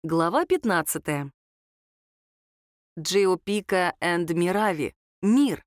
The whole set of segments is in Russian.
Глава 15. Джио Пика энд Мирави. Мир.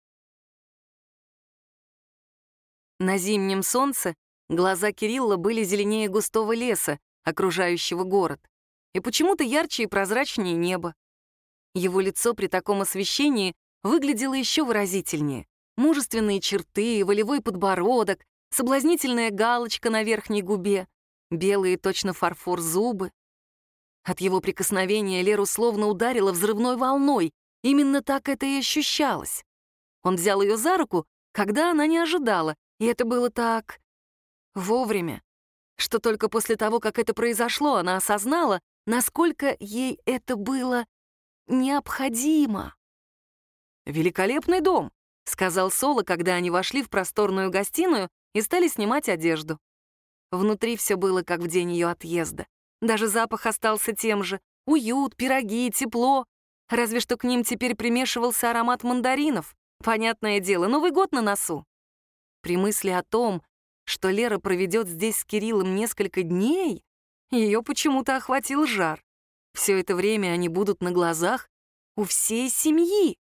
На зимнем солнце глаза Кирилла были зеленее густого леса, окружающего город, и почему-то ярче и прозрачнее неба. Его лицо при таком освещении выглядело еще выразительнее. Мужественные черты, волевой подбородок, соблазнительная галочка на верхней губе, белые точно фарфор зубы. От его прикосновения Леру словно ударило взрывной волной. Именно так это и ощущалось. Он взял ее за руку, когда она не ожидала, и это было так вовремя, что только после того, как это произошло, она осознала, насколько ей это было необходимо. «Великолепный дом», — сказал Соло, когда они вошли в просторную гостиную и стали снимать одежду. Внутри все было, как в день ее отъезда. Даже запах остался тем же. Уют, пироги, тепло. Разве что к ним теперь примешивался аромат мандаринов. Понятное дело, Новый год на носу. При мысли о том, что Лера проведет здесь с Кириллом несколько дней, ее почему-то охватил жар. Все это время они будут на глазах у всей семьи.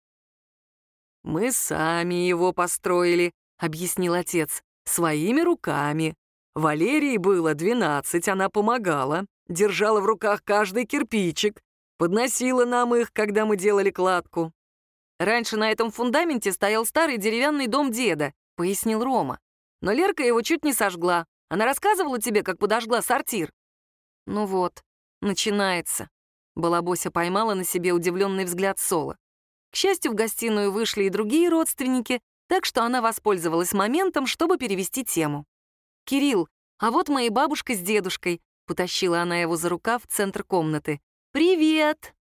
«Мы сами его построили», — объяснил отец, — «своими руками. Валерии было 12, она помогала. Держала в руках каждый кирпичик, подносила нам их, когда мы делали кладку. «Раньше на этом фундаменте стоял старый деревянный дом деда», — пояснил Рома. «Но Лерка его чуть не сожгла. Она рассказывала тебе, как подожгла сортир?» «Ну вот, начинается». Балабося поймала на себе удивленный взгляд Соло. К счастью, в гостиную вышли и другие родственники, так что она воспользовалась моментом, чтобы перевести тему. «Кирилл, а вот мои бабушка с дедушкой», — потащила она его за рукав в центр комнаты. «Привет!»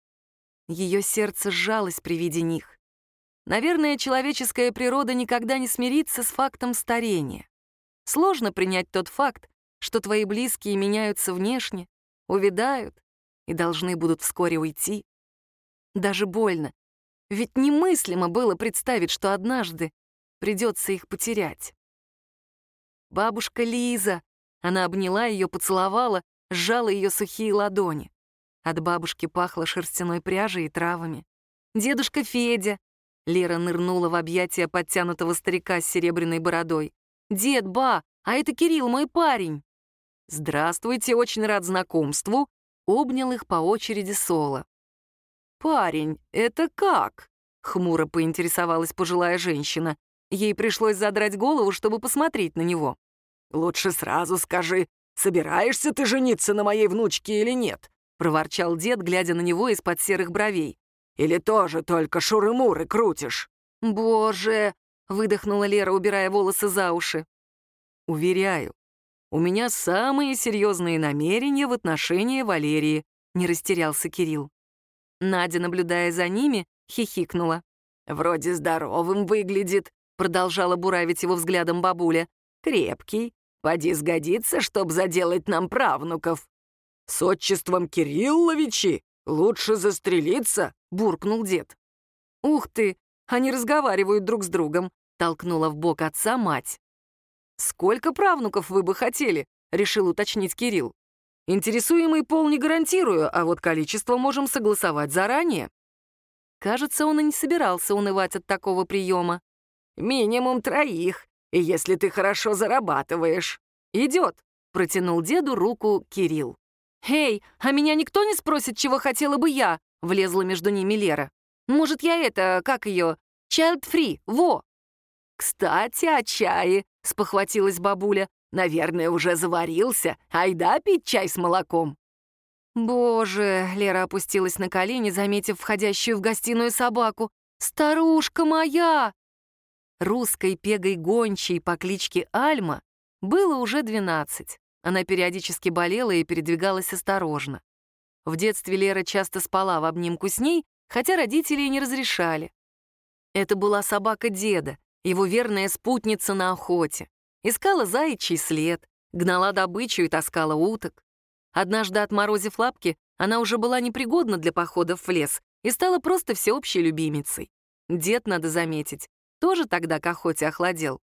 Ее сердце сжалось при виде них. Наверное, человеческая природа никогда не смирится с фактом старения. Сложно принять тот факт, что твои близкие меняются внешне, увядают и должны будут вскоре уйти. Даже больно, ведь немыслимо было представить, что однажды придется их потерять. «Бабушка Лиза!» Она обняла ее, поцеловала, сжала ее сухие ладони. От бабушки пахло шерстяной пряжей и травами. «Дедушка Федя!» Лера нырнула в объятия подтянутого старика с серебряной бородой. «Дед, ба, а это Кирилл, мой парень!» «Здравствуйте, очень рад знакомству!» Обнял их по очереди Соло. «Парень, это как?» — хмуро поинтересовалась пожилая женщина. Ей пришлось задрать голову, чтобы посмотреть на него. «Лучше сразу скажи, собираешься ты жениться на моей внучке или нет?» — проворчал дед, глядя на него из-под серых бровей. «Или тоже только шуры-муры крутишь?» «Боже!» — выдохнула Лера, убирая волосы за уши. «Уверяю, у меня самые серьезные намерения в отношении Валерии», — не растерялся Кирилл. Надя, наблюдая за ними, хихикнула. «Вроде здоровым выглядит», — продолжала буравить его взглядом бабуля. «Крепкий. Поди сгодится, чтоб заделать нам правнуков». «С отчеством Кирилловичи лучше застрелиться», — буркнул дед. «Ух ты, они разговаривают друг с другом», — толкнула в бок отца мать. «Сколько правнуков вы бы хотели?» — решил уточнить Кирилл. «Интересуемый пол не гарантирую, а вот количество можем согласовать заранее». Кажется, он и не собирался унывать от такого приема. «Минимум 3, и если ты хорошо зарабатываешь». «Идет», — протянул деду руку Кирилл. «Эй, а меня никто не спросит, чего хотела бы я?» — влезла между ними Лера. «Может, я как ее, child-free, во!» «Кстати, о чае», — спохватилась бабуля. «Наверное, уже заварился. Айда пить чай с молоком». «Боже!» — Лера опустилась на колени, заметив входящую в гостиную собаку. «Старушка моя!» Русской пегой гончей по кличке Альма было уже 12. Она периодически болела и передвигалась осторожно. В детстве Лера часто спала в обнимку с ней, хотя родители ей не разрешали. Это была собака деда, его верная спутница на охоте. Искала заячий след, гнала добычу и таскала уток. Однажды, отморозив лапки, она уже была непригодна для походов в лес и стала просто всеобщей любимицей. Дед, надо заметить, тоже тогда к охоте охладел.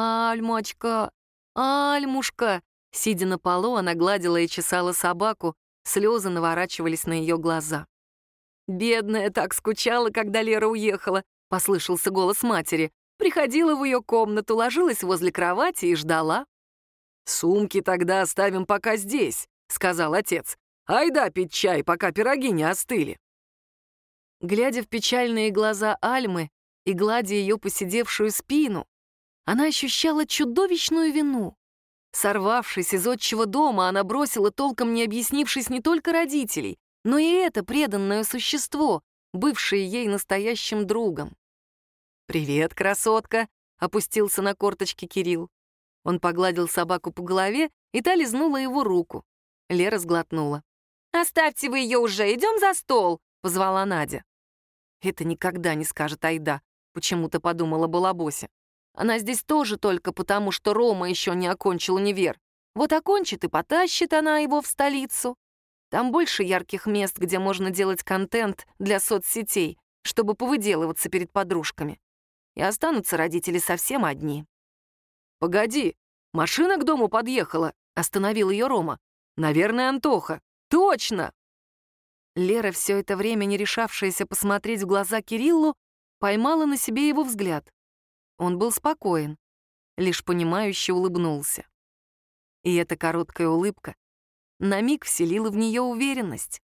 «Альмочка, Альмушка!» Сидя на полу, она гладила и чесала собаку, Слезы наворачивались на ее глаза. «Бедная так скучала, когда Лера уехала», — послышался голос матери. Приходила в ее комнату, ложилась возле кровати и ждала. «Сумки тогда оставим пока здесь», — сказал отец. «Айда пить чай, пока пироги не остыли». Глядя в печальные глаза Альмы и гладя ее поседевшую спину, она ощущала чудовищную вину. Сорвавшись из отчего дома, она бросила, толком не объяснившись, не только родителей, но и это преданное существо, бывшее ей настоящим другом. «Привет, красотка!» — опустился на корточки Кирилл. Он погладил собаку по голове, и та лизнула его руку. Лера сглотнула. «Оставьте вы ее уже, идем за стол!» — позвала Надя. «Это никогда не скажет Айда», — почему-то подумала Балабося. «Она здесь тоже только потому, что Рома еще не окончил универ. Вот окончит и потащит она его в столицу. Там больше ярких мест, где можно делать контент для соцсетей, чтобы повыделываться перед подружками. И останутся родители совсем одни». «Погоди, машина к дому подъехала», — остановил ее Рома. «Наверное, Антоха. Точно!» Лера, все это время не решавшаяся посмотреть в глаза Кириллу, поймала на себе его взгляд. Он был спокоен, лишь понимающе улыбнулся. И эта короткая улыбка на миг вселила в нее уверенность.